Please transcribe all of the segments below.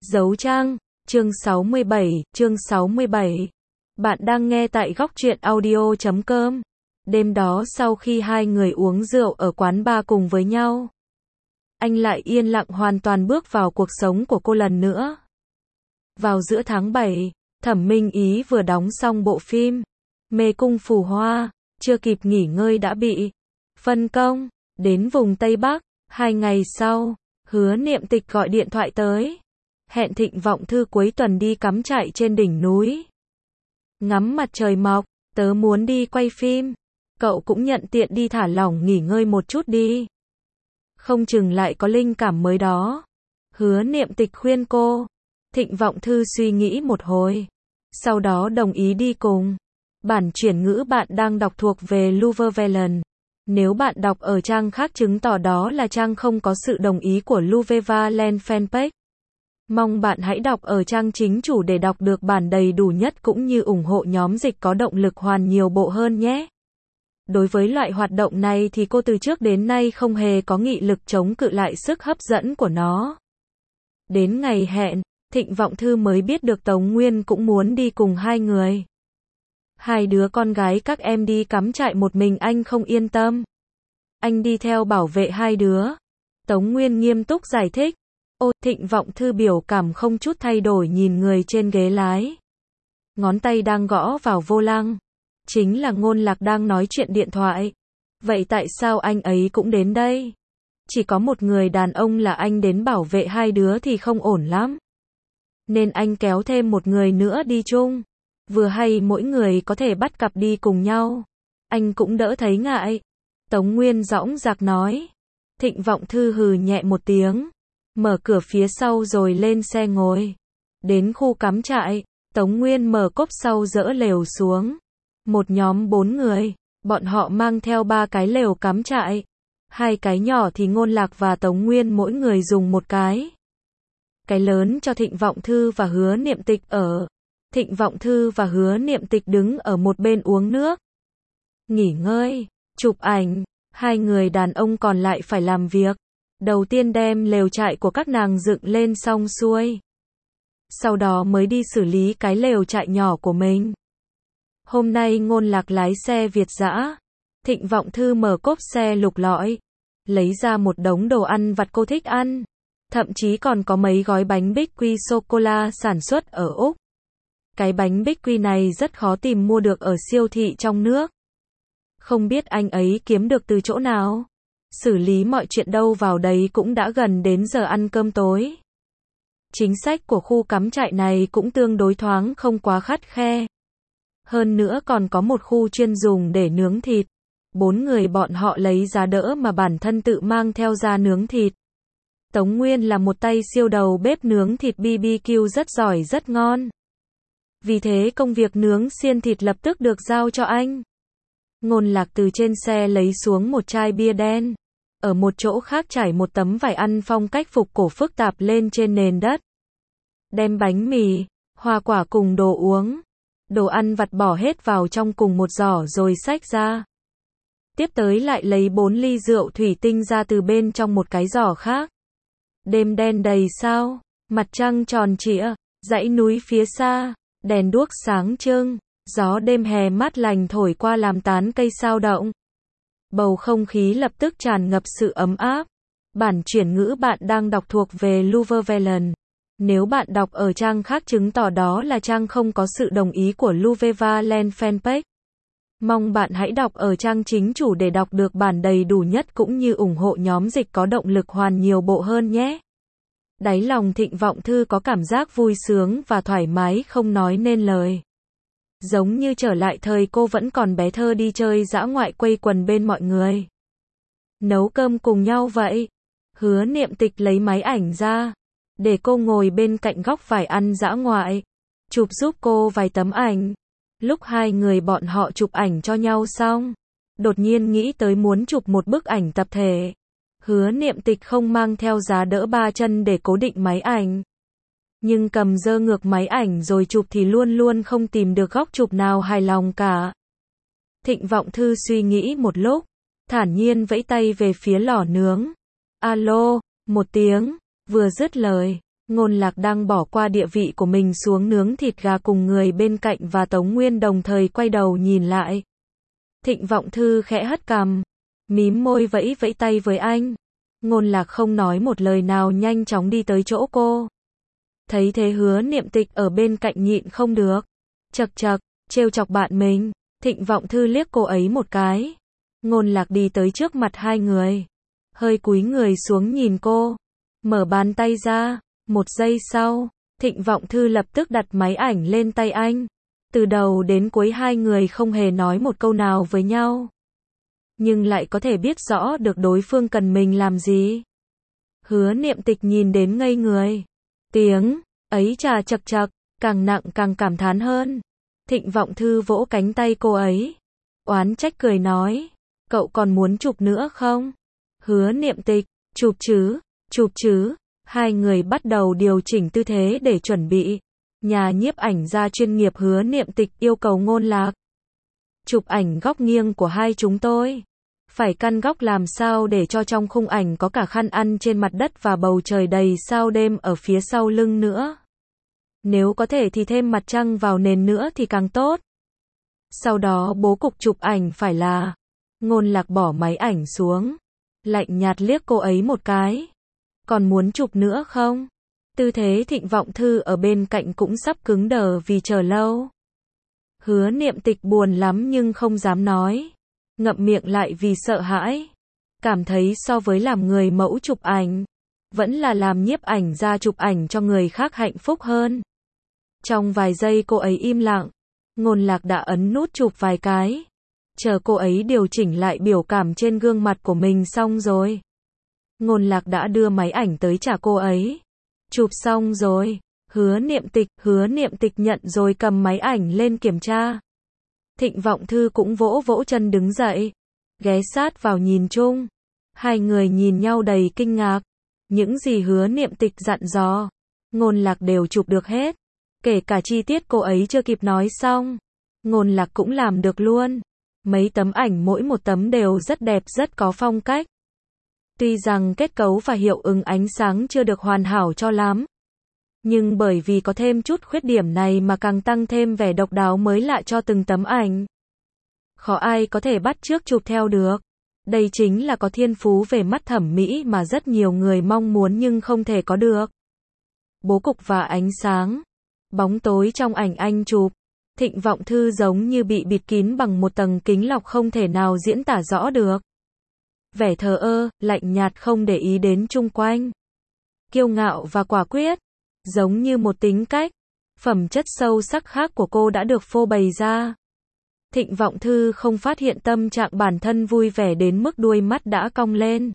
Dấu trang, chương 67. Bạn đang nghe tại góc truyện audio.com. Đêm đó sau khi hai người uống rượu ở quán bar cùng với nhau, anh lại yên lặng hoàn toàn bước vào cuộc sống của cô lần nữa. Vào giữa tháng 7, Thẩm Minh Ý vừa đóng xong bộ phim Mê Cung Phù Hoa, chưa kịp nghỉ ngơi đã bị phân công đến vùng Tây Bắc. 2 ngày sau, Hứa Niệm Tịch gọi điện thoại tới, hẹn Thịnh Vọng Thư cuối tuần đi cắm trại trên đỉnh núi ngắm mặt trời mọc. Tớ muốn đi quay phim, cậu cũng nhận tiện đi thả lỏng nghỉ ngơi một chút đi, không chừng lại có linh cảm mới đó. Hứa Niệm Tịch khuyên cô. Thịnh Vọng Thư suy nghĩ một hồi, sau đó đồng ý đi cùng. Bản chuyển ngữ bạn đang đọc thuộc về Louvre Velen. Nếu bạn đọc ở trang khác chứng tỏ đó là trang không có sự đồng ý của Louvre Velen fanpage. Mong bạn hãy đọc ở trang chính chủ để đọc được bản đầy đủ nhất cũng như ủng hộ nhóm dịch có động lực hoàn nhiều bộ hơn nhé. Đối với loại hoạt động này thì cô từ trước đến nay không hề có nghị lực chống cự lại sức hấp dẫn của nó. Đến ngày hẹn, Thịnh Vọng Thư mới biết được Tống Nguyên cũng muốn đi cùng hai người. Hai đứa con gái các em đi cắm trại một mình anh không yên tâm. Anh đi theo bảo vệ hai đứa. Tống Nguyên nghiêm túc giải thích. Ô, Thịnh Vọng Thư biểu cảm không chút thay đổi nhìn người trên ghế lái. Ngón tay đang gõ vào vô lăng. Chính là Ngôn Lạc đang nói chuyện điện thoại. Vậy tại sao anh ấy cũng đến đây? Chỉ có một người đàn ông là anh đến bảo vệ hai đứa thì không ổn lắm. Nên anh kéo thêm một người nữa đi chung. Vừa hay mỗi người có thể bắt cặp đi cùng nhau. Anh cũng đỡ thấy ngại. Tống Nguyên dõng dạc nói. Thịnh Vọng Thư hừ nhẹ một tiếng, mở cửa phía sau rồi lên xe ngồi. Đến khu cắm trại, Tống Nguyên mở cốp sau dỡ lều xuống. Một nhóm 4 người, bọn họ mang theo 3 cái lều cắm trại. 2 cái nhỏ thì Ngôn Lạc và Tống Nguyên mỗi người dùng một cái. Cái lớn cho Thịnh Vọng Thư và Hứa Niệm Tịch ở. Thịnh Vọng Thư và Hứa Niệm Tịch đứng ở một bên uống nước, nghỉ ngơi, chụp ảnh. 2 người đàn ông còn lại phải làm việc. Đầu tiên đem lều trại của các nàng dựng lên xong xuôi, sau đó mới đi xử lý cái lều trại nhỏ của mình. Hôm nay Ngôn Lạc lái xe Việt dã. Thịnh Vọng Thư mở cốp xe lục lọi, lấy ra một đống đồ ăn vặt cô thích ăn. Thậm chí còn có mấy gói bánh bích quy sô-cô-la sản xuất ở Úc. Cái bánh bích quy này rất khó tìm mua được ở siêu thị trong nước. Không biết anh ấy kiếm được từ chỗ nào. Xử lý mọi chuyện đâu vào đấy cũng đã gần đến giờ ăn cơm tối. Chính sách của khu cắm trại này cũng tương đối thoáng, không quá khắt khe. Hơn nữa còn có một khu chuyên dùng để nướng thịt. 4 người bọn họ lấy giá đỡ mà bản thân tự mang theo ra nướng thịt. Tống Nguyên là một tay siêu đầu bếp nướng thịt BBQ rất giỏi rất ngon. Vì thế công việc nướng xiên thịt lập tức được giao cho anh. Ngôn Lạc từ trên xe lấy xuống một chai bia đen. Ở một chỗ khác trải một tấm vải ăn phong cách phục cổ phức tạp lên trên nền đất. Đem bánh mì, hoa quả cùng đồ uống, đồ ăn vặt bỏ hết vào trong cùng một giỏ rồi xách ra. Tiếp tới lại lấy 4 ly rượu thủy tinh ra từ bên trong một cái giỏ khác. Đêm đen đầy sao, mặt trăng tròn trịa, dãy núi phía xa, đèn đuốc sáng trưng, gió đêm hè mát lành thổi qua làm tán cây sao động. Bầu không khí lập tức tràn ngập sự ấm áp. Bản chuyển ngữ bạn đang đọc thuộc về Louvre Velen. Nếu bạn đọc ở trang khác chứng tỏ đó là trang không có sự đồng ý của Louvre Velen fanpage. Mong bạn hãy đọc ở trang chính chủ để đọc được bản đầy đủ nhất cũng như ủng hộ nhóm dịch có động lực hoàn nhiều bộ hơn nhé. Đáy lòng Thịnh Vọng Thư có cảm giác vui sướng và thoải mái không nói nên lời. Giống như trở lại thời cô vẫn còn bé thơ đi chơi dã ngoại quây quần bên mọi người. Nấu cơm cùng nhau vậy. Hứa Niệm Tịch lấy máy ảnh ra, để cô ngồi bên cạnh góc vải ăn dã ngoại, chụp giúp cô vài tấm ảnh. Lúc hai người bọn họ chụp ảnh cho nhau xong, đột nhiên nghĩ tới muốn chụp một bức ảnh tập thể. Hứa Niệm Tịch không mang theo giá đỡ 3 chân để cố định máy ảnh. Nhưng cầm giơ ngược máy ảnh rồi chụp thì luôn luôn không tìm được góc chụp nào hài lòng cả. Thịnh Vọng Thư suy nghĩ một lúc, thản nhiên vẫy tay về phía lò nướng. Alo, một tiếng, vừa dứt lời, Ngôn Lạc đang bỏ qua địa vị của mình xuống nướng thịt gà cùng người bên cạnh và Tống Nguyên đồng thời quay đầu nhìn lại. Thịnh Vọng Thư khẽ hất cằm, mím môi vẫy vẫy tay với anh. Ngôn Lạc không nói một lời nào nhanh chóng đi tới chỗ cô. Thấy thế Hứa Niệm Tịch ở bên cạnh nhịn không được. Chậc chậc, trêu chọc bạn mình. Thịnh Vọng Thư liếc cô ấy một cái. Ngôn Lạc đi tới trước mặt hai người. Hơi cúi người xuống nhìn cô. Mở bàn tay ra. Một giây sau, Thịnh Vọng Thư lập tức đặt máy ảnh lên tay anh. Từ đầu đến cuối hai người không hề nói một câu nào với nhau. Nhưng lại có thể biết rõ được đối phương cần mình làm gì. Hứa Niệm Tịch nhìn đến ngây người. Tiếng ấy chà chậc chậc, càng nặng càng cảm thán hơn. Thịnh Vọng Thư vỗ cánh tay cô ấy. Oán trách cười nói. Cậu còn muốn chụp nữa không? Hứa Niệm Tịch, chụp chứ. Hai người bắt đầu điều chỉnh tư thế để chuẩn bị. Nhà nhiếp ảnh gia chuyên nghiệp Hứa Niệm Tịch yêu cầu Ngôn Lạc. Chụp ảnh góc nghiêng của hai chúng tôi. Phải căn góc làm sao để cho trong khung ảnh có cả khăn ăn trên mặt đất và bầu trời đầy sao đêm ở phía sau lưng nữa. Nếu có thể thì thêm mặt trăng vào nền nữa thì càng tốt. Sau đó bố cục chụp ảnh phải là. Ngôn Lạc bỏ máy ảnh xuống. Lạnh nhạt liếc cô ấy một cái. Còn muốn chụp nữa không? Tư thế Thịnh Vọng Thư ở bên cạnh cũng sắp cứng đờ vì chờ lâu. Hứa Niệm Tịch buồn lắm nhưng không dám nói. Ngậm miệng lại vì sợ hãi. Cảm thấy so với làm người mẫu chụp ảnh, vẫn là làm nhiếp ảnh gia chụp ảnh cho người khác hạnh phúc hơn. Trong vài giây cô ấy im lặng. Ngôn Lạc đã ấn nút chụp vài cái. Chờ cô ấy điều chỉnh lại biểu cảm trên gương mặt của mình xong rồi. Ngôn Lạc đã đưa máy ảnh tới trả cô ấy. Chụp xong rồi. Hứa Niệm Tịch nhận rồi cầm máy ảnh lên kiểm tra. Thịnh Vọng Thư cũng vỗ vỗ chân đứng dậy. Ghé sát vào nhìn chung. Hai người nhìn nhau đầy kinh ngạc. Những gì Hứa Niệm Tịch dặn dò, Ngôn Lạc đều chụp được hết. Kể cả chi tiết cô ấy chưa kịp nói xong, Ngôn Lạc cũng làm được luôn. Mấy tấm ảnh mỗi một tấm đều rất đẹp, rất có phong cách. Tuy rằng kết cấu và hiệu ứng ánh sáng chưa được hoàn hảo cho lắm, nhưng bởi vì có thêm chút khuyết điểm này mà càng tăng thêm vẻ độc đáo mới lạ cho từng tấm ảnh. Khó ai có thể bắt chước chụp theo được. Đây chính là có thiên phú về mắt thẩm mỹ mà rất nhiều người mong muốn nhưng không thể có được. Bố cục và ánh sáng, bóng tối trong ảnh anh chụp, Thịnh Vọng Thư giống như bị bịt kín bằng một tầng kính lọc không thể nào diễn tả rõ được. Vẻ thờ ơ, lạnh nhạt không để ý đến chung quanh. Kiêu ngạo và quả quyết, giống như một tính cách, phẩm chất sâu sắc khác của cô đã được phô bày ra. Thịnh Vọng Thư không phát hiện tâm trạng bản thân vui vẻ đến mức đuôi mắt đã cong lên.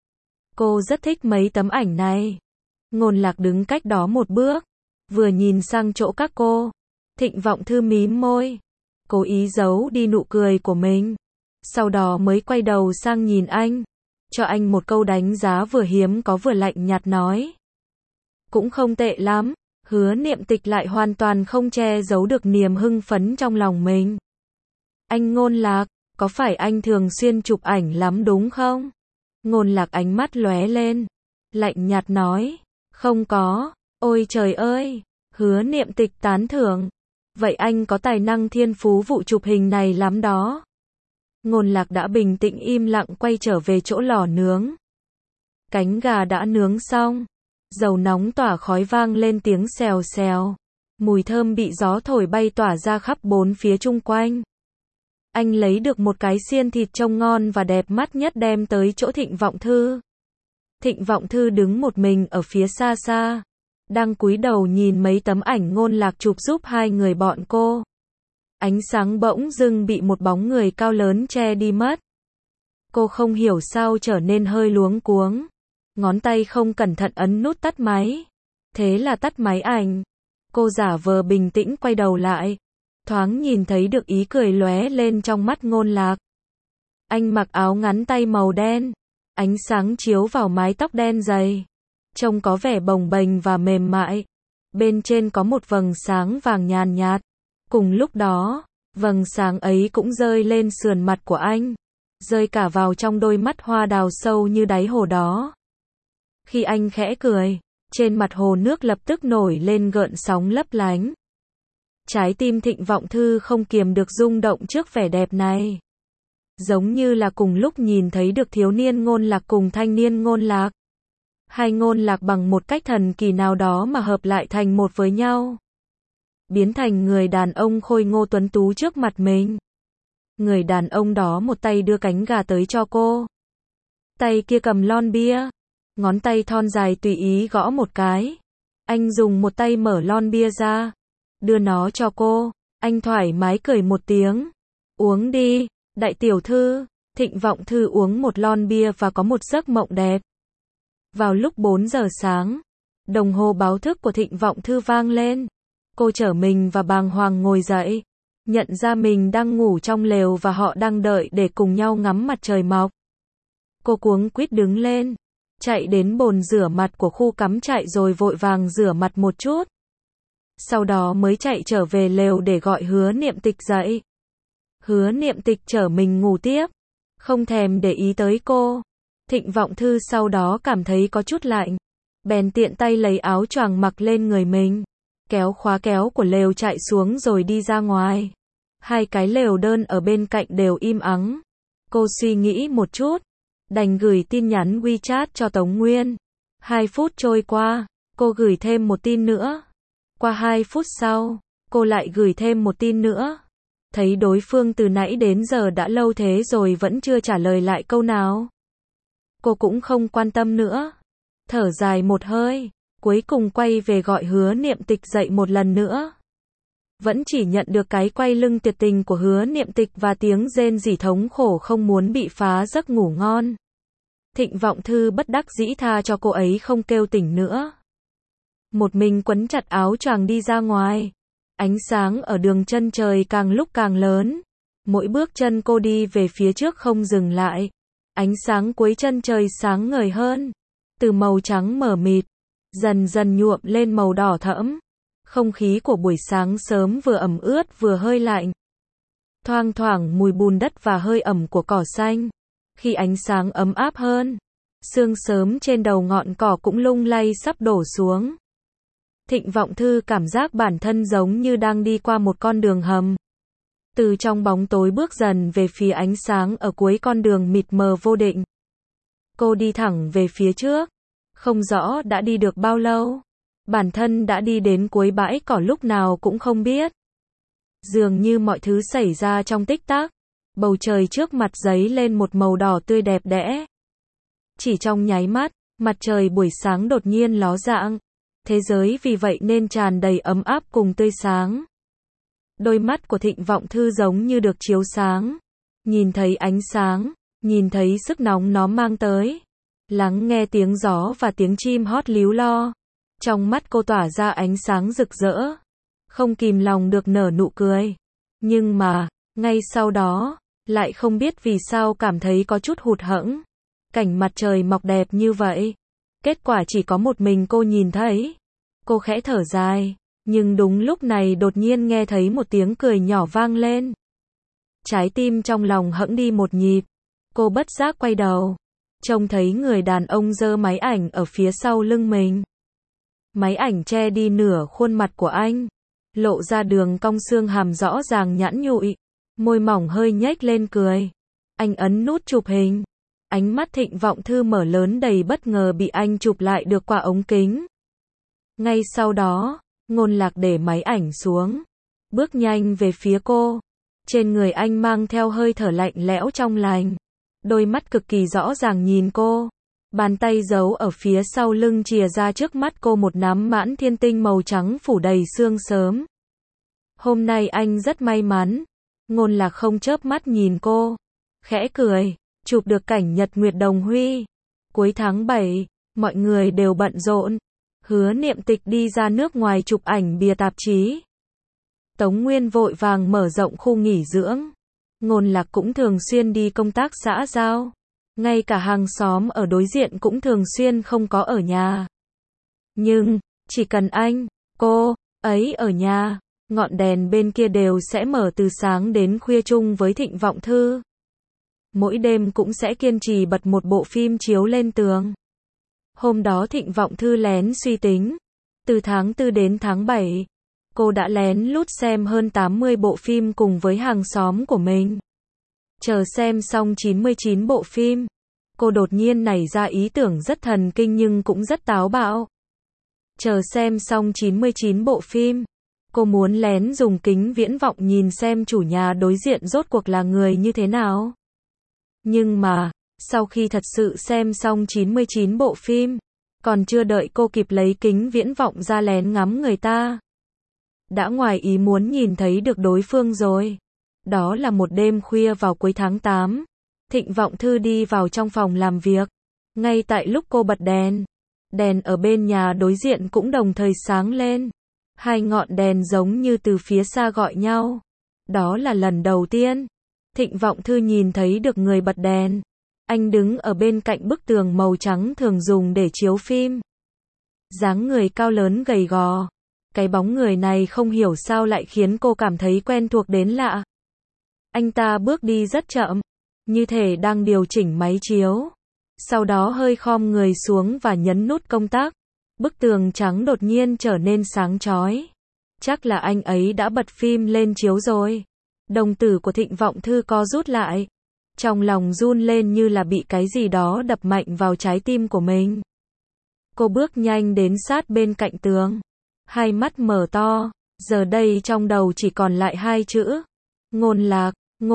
Cô rất thích mấy tấm ảnh này. Ngôn Lạc đứng cách đó một bước, vừa nhìn sang chỗ các cô. Thịnh Vọng Thư mím môi, cố ý giấu đi nụ cười của mình. Sau đó mới quay đầu sang nhìn anh, cho anh một câu đánh giá vừa hiếm có vừa lạnh nhạt nói. Cũng không tệ lắm. Hứa Niệm Tịch lại hoàn toàn không che giấu được niềm hưng phấn trong lòng mình. Anh Ngôn Lạc, có phải anh thường xuyên chụp ảnh lắm đúng không? Ngôn Lạc ánh mắt lóe lên, lạnh nhạt nói, không có. Ôi trời ơi, Hứa Niệm Tịch tán thưởng. Vậy anh có tài năng thiên phú vụ chụp hình này lắm đó. Ngôn Lạc đã bình tĩnh im lặng quay trở về chỗ lò nướng. Cánh gà đã nướng xong, dầu nóng tỏa khói vang lên tiếng xèo xèo. Mùi thơm bị gió thổi bay tỏa ra khắp bốn phía chung quanh. Anh lấy được một cái xiên thịt trông ngon và đẹp mắt nhất đem tới chỗ Thịnh Vọng Thư. Thịnh Vọng Thư đứng một mình ở phía xa xa, đang cúi đầu nhìn mấy tấm ảnh Ngôn Lạc chụp giúp hai người bọn cô. Ánh sáng bỗng dưng bị một bóng người cao lớn che đi mất. Cô không hiểu sao trở nên hơi luống cuống. Ngón tay không cẩn thận ấn nút tắt máy. Thế là tắt máy ảnh. Cô giả vờ bình tĩnh quay đầu lại. Thoáng nhìn thấy được ý cười lóe lên trong mắt Ngôn Lạc. Anh mặc áo ngắn tay màu đen. Ánh sáng chiếu vào mái tóc đen dày. Trông có vẻ bồng bềnh và mềm mại. Bên trên có một vầng sáng vàng nhàn nhạt. Cùng lúc đó, vầng sáng ấy cũng rơi lên sườn mặt của anh. Rơi cả vào trong đôi mắt hoa đào sâu như đáy hồ đó. Khi anh khẽ cười, Trên mặt hồ nước lập tức nổi lên gợn sóng lấp lánh. Trái tim Thịnh Vọng Thư không kiềm được rung động trước vẻ đẹp này. Giống như là cùng lúc nhìn thấy được thiếu niên Ngôn Lạc cùng thanh niên Ngôn Lạc. Hai Ngôn Lạc bằng một cách thần kỳ nào đó mà hợp lại thành một với nhau. Biến thành người đàn ông khôi ngô tuấn tú trước mặt mình. Người đàn ông đó một tay đưa cánh gà tới cho cô. Tay kia cầm lon bia. Ngón tay thon dài tùy ý gõ một cái. Anh dùng một tay mở lon bia ra. Đưa nó cho cô. Anh thoải mái cười một tiếng. Uống đi, đại tiểu thư. Thịnh Vọng Thư uống một lon bia và có một giấc mộng đẹp. Vào lúc 4 giờ sáng, đồng hồ báo thức của Thịnh Vọng Thư vang lên. Cô trở mình và bàng hoàng ngồi dậy. Nhận ra mình đang ngủ trong lều và họ đang đợi để cùng nhau ngắm mặt trời mọc. Cô cuống quýt đứng lên. Chạy đến bồn rửa mặt của khu cắm trại rồi vội vàng rửa mặt một chút. Sau đó mới chạy trở về lều để gọi Hứa Niệm Tịch dậy. Hứa Niệm Tịch chở mình ngủ tiếp. Không thèm để ý tới cô. Thịnh Vọng Thư sau đó cảm thấy có chút lạnh. Bèn tiện tay lấy áo choàng mặc lên người mình. Kéo khóa kéo của lều chạy xuống rồi đi ra ngoài. Hai cái lều đơn ở bên cạnh đều im ắng. Cô suy nghĩ một chút. Đành gửi tin nhắn WeChat cho Tống Nguyên. 2 phút trôi qua, cô gửi thêm một tin nữa. Qua 2 phút sau, cô lại gửi thêm một tin nữa. Thấy đối phương từ nãy đến giờ đã lâu thế rồi vẫn chưa trả lời lại câu nào. Cô cũng không quan tâm nữa. Thở dài một hơi, cuối cùng quay về gọi Hứa Niệm Tịch dậy một lần nữa. Vẫn chỉ nhận được cái quay lưng tuyệt tình của Hứa Niệm Tịch và tiếng rên rỉ thống khổ không muốn bị phá giấc ngủ ngon. Thịnh Vọng Thư bất đắc dĩ tha cho cô ấy không kêu tỉnh nữa. Một mình quấn chặt áo choàng đi ra ngoài. Ánh sáng ở đường chân trời càng lúc càng lớn. Mỗi bước chân cô đi về phía trước không dừng lại. Ánh sáng cuối chân trời sáng ngời hơn. Từ màu trắng mờ mịt, dần dần nhuộm lên màu đỏ thẫm. Không khí của buổi sáng sớm vừa ẩm ướt vừa hơi lạnh. Thoang thoảng mùi bùn đất và hơi ẩm của cỏ xanh. Khi ánh sáng ấm áp hơn, sương sớm trên đầu ngọn cỏ cũng lung lay sắp đổ xuống. Thịnh Vọng Thư cảm giác bản thân giống như đang đi qua một con đường hầm. Từ trong bóng tối bước dần về phía ánh sáng ở cuối con đường mịt mờ vô định. Cô đi thẳng về phía trước. Không rõ đã đi được bao lâu. Bản thân đã đi đến cuối bãi cỏ lúc nào cũng không biết. Dường như mọi thứ xảy ra trong tích tắc. Bầu trời trước mặt giấy lên một màu đỏ tươi đẹp đẽ. Chỉ trong nháy mắt, mặt trời buổi sáng đột nhiên ló dạng. Thế giới vì vậy nên tràn đầy ấm áp cùng tươi sáng. Đôi mắt của Thịnh Vọng Thư giống như được chiếu sáng. Nhìn thấy ánh sáng, nhìn thấy sức nóng nó mang tới. Lắng nghe tiếng gió và tiếng chim hót líu lo. Trong mắt cô tỏa ra ánh sáng rực rỡ. Không kìm lòng được nở nụ cười. Nhưng mà, ngay sau đó, lại không biết vì sao cảm thấy có chút hụt hẫng. Cảnh mặt trời mọc đẹp như vậy. Kết quả chỉ có một mình cô nhìn thấy. Cô khẽ thở dài. Nhưng đúng lúc này đột nhiên nghe thấy một tiếng cười nhỏ vang lên. Trái tim trong lòng hẫng đi một nhịp. Cô bất giác quay đầu. Trông thấy người đàn ông giơ máy ảnh ở phía sau lưng mình. Máy ảnh che đi nửa khuôn mặt của anh. Lộ ra đường cong xương hàm rõ ràng nhẵn nhụi. Môi mỏng hơi nhếch lên cười. Anh ấn nút chụp hình. Ánh mắt Thịnh Vọng Thư mở lớn đầy bất ngờ bị anh chụp lại được qua ống kính. Ngay sau đó, Ngôn Lạc để máy ảnh xuống. Bước nhanh về phía cô. Trên người anh mang theo hơi thở lạnh lẽo trong lành. Đôi mắt cực kỳ rõ ràng nhìn cô. Bàn tay giấu ở phía sau lưng chìa ra trước mắt cô một nắm mãn thiên tinh màu trắng phủ đầy sương sớm. Hôm nay anh rất may mắn. Ngôn Lạc không chớp mắt nhìn cô. Khẽ cười. Chụp được cảnh nhật nguyệt đồng huy. Cuối tháng 7, mọi người đều bận rộn. Hứa Niệm Tịch đi ra nước ngoài chụp ảnh bìa tạp chí. Tống Nguyên vội vàng mở rộng khu nghỉ dưỡng. Ngôn Lạc cũng thường xuyên đi công tác xã giao. Ngay cả hàng xóm ở đối diện cũng thường xuyên không có ở nhà. Nhưng, chỉ cần anh, cô, ấy ở nhà, ngọn đèn bên kia đều sẽ mở từ sáng đến khuya chung với Thịnh Vọng Thư. Mỗi đêm cũng sẽ kiên trì bật một bộ phim chiếu lên tường. Hôm đó Thịnh Vọng Thư lén suy tính. Từ tháng 4 đến tháng 7, cô đã lén lút xem hơn 80 bộ phim cùng với hàng xóm của mình. Chờ xem xong 99 bộ phim, cô đột nhiên nảy ra ý tưởng rất thần kinh nhưng cũng rất táo bạo. Chờ xem xong 99 bộ phim, cô muốn lén dùng kính viễn vọng nhìn xem chủ nhà đối diện rốt cuộc là người như thế nào. Nhưng mà, sau khi thật sự xem xong 99 bộ phim, còn chưa đợi cô kịp lấy kính viễn vọng ra lén ngắm người ta, đã ngoài ý muốn nhìn thấy được đối phương rồi. Đó là một đêm khuya vào cuối tháng 8, Thịnh Vọng Thư đi vào trong phòng làm việc. Ngay tại lúc cô bật đèn, đèn ở bên nhà đối diện cũng đồng thời sáng lên. Hai ngọn đèn giống như từ phía xa gọi nhau. Đó là lần đầu tiên Thịnh Vọng Thư nhìn thấy được người bật đèn. Anh đứng ở bên cạnh bức tường màu trắng thường dùng để chiếu phim. Dáng người cao lớn gầy gò. Cái bóng người này không hiểu sao lại khiến cô cảm thấy quen thuộc đến lạ. Anh ta bước đi rất chậm, như thể đang điều chỉnh máy chiếu. Sau đó hơi khom người xuống và nhấn nút công tắc. Bức tường trắng đột nhiên trở nên sáng chói. Chắc là anh ấy đã bật phim lên chiếu rồi. Đồng tử của Thịnh Vọng Thư co rút lại. Trong lòng run lên như là bị cái gì đó đập mạnh vào trái tim của mình. Cô bước nhanh đến sát bên cạnh tường. Hai mắt mở to. Giờ đây trong đầu chỉ còn lại hai chữ. Ngôn lạc,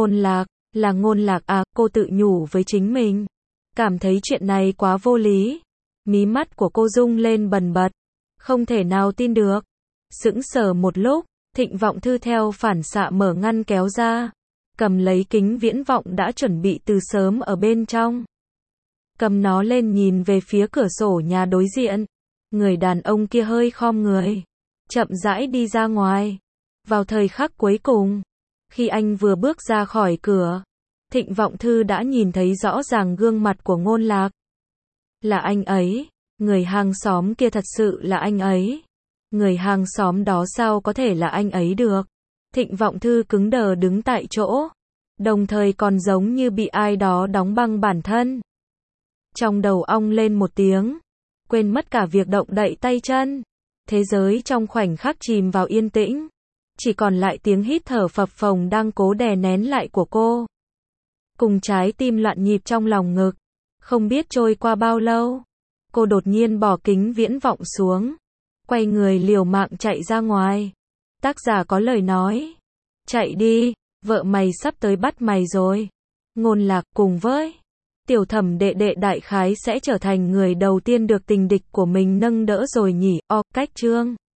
là ngôn lạc à, cô tự nhủ với chính mình. Cảm thấy chuyện này quá vô lý. Mí mắt của cô rung lên bần bật. Không thể nào tin được. Sững sờ một lúc, Thịnh Vọng Thư theo phản xạ mở ngăn kéo ra. Cầm lấy kính viễn vọng đã chuẩn bị từ sớm ở bên trong. Cầm nó lên nhìn về phía cửa sổ nhà đối diện. Người đàn ông kia hơi khom người. Chậm rãi đi ra ngoài. Vào thời khắc cuối cùng, khi anh vừa bước ra khỏi cửa, Thịnh Vọng Thư đã nhìn thấy rõ ràng gương mặt của Ngôn Lạc. Là anh ấy. Người hàng xóm kia thật sự là anh ấy. Người hàng xóm đó sao có thể là anh ấy được. Thịnh Vọng Thư cứng đờ đứng tại chỗ. Đồng thời còn giống như bị ai đó đóng băng bản thân. Trong đầu ong lên một tiếng. Quên mất cả việc động đậy tay chân. Thế giới trong khoảnh khắc chìm vào yên tĩnh. Chỉ còn lại tiếng hít thở phập phồng đang cố đè nén lại của cô. Cùng trái tim loạn nhịp trong lòng ngực. Không biết trôi qua bao lâu. Cô đột nhiên bỏ kính viễn vọng xuống. Quay người liều mạng chạy ra ngoài. Tác giả có lời nói. Chạy đi, vợ mày sắp tới bắt mày rồi. Ngôn Lạc cùng với Tiểu Thẩm đệ đệ đại khái sẽ trở thành người đầu tiên được tình địch của mình nâng đỡ rồi nhỉ. Cách chương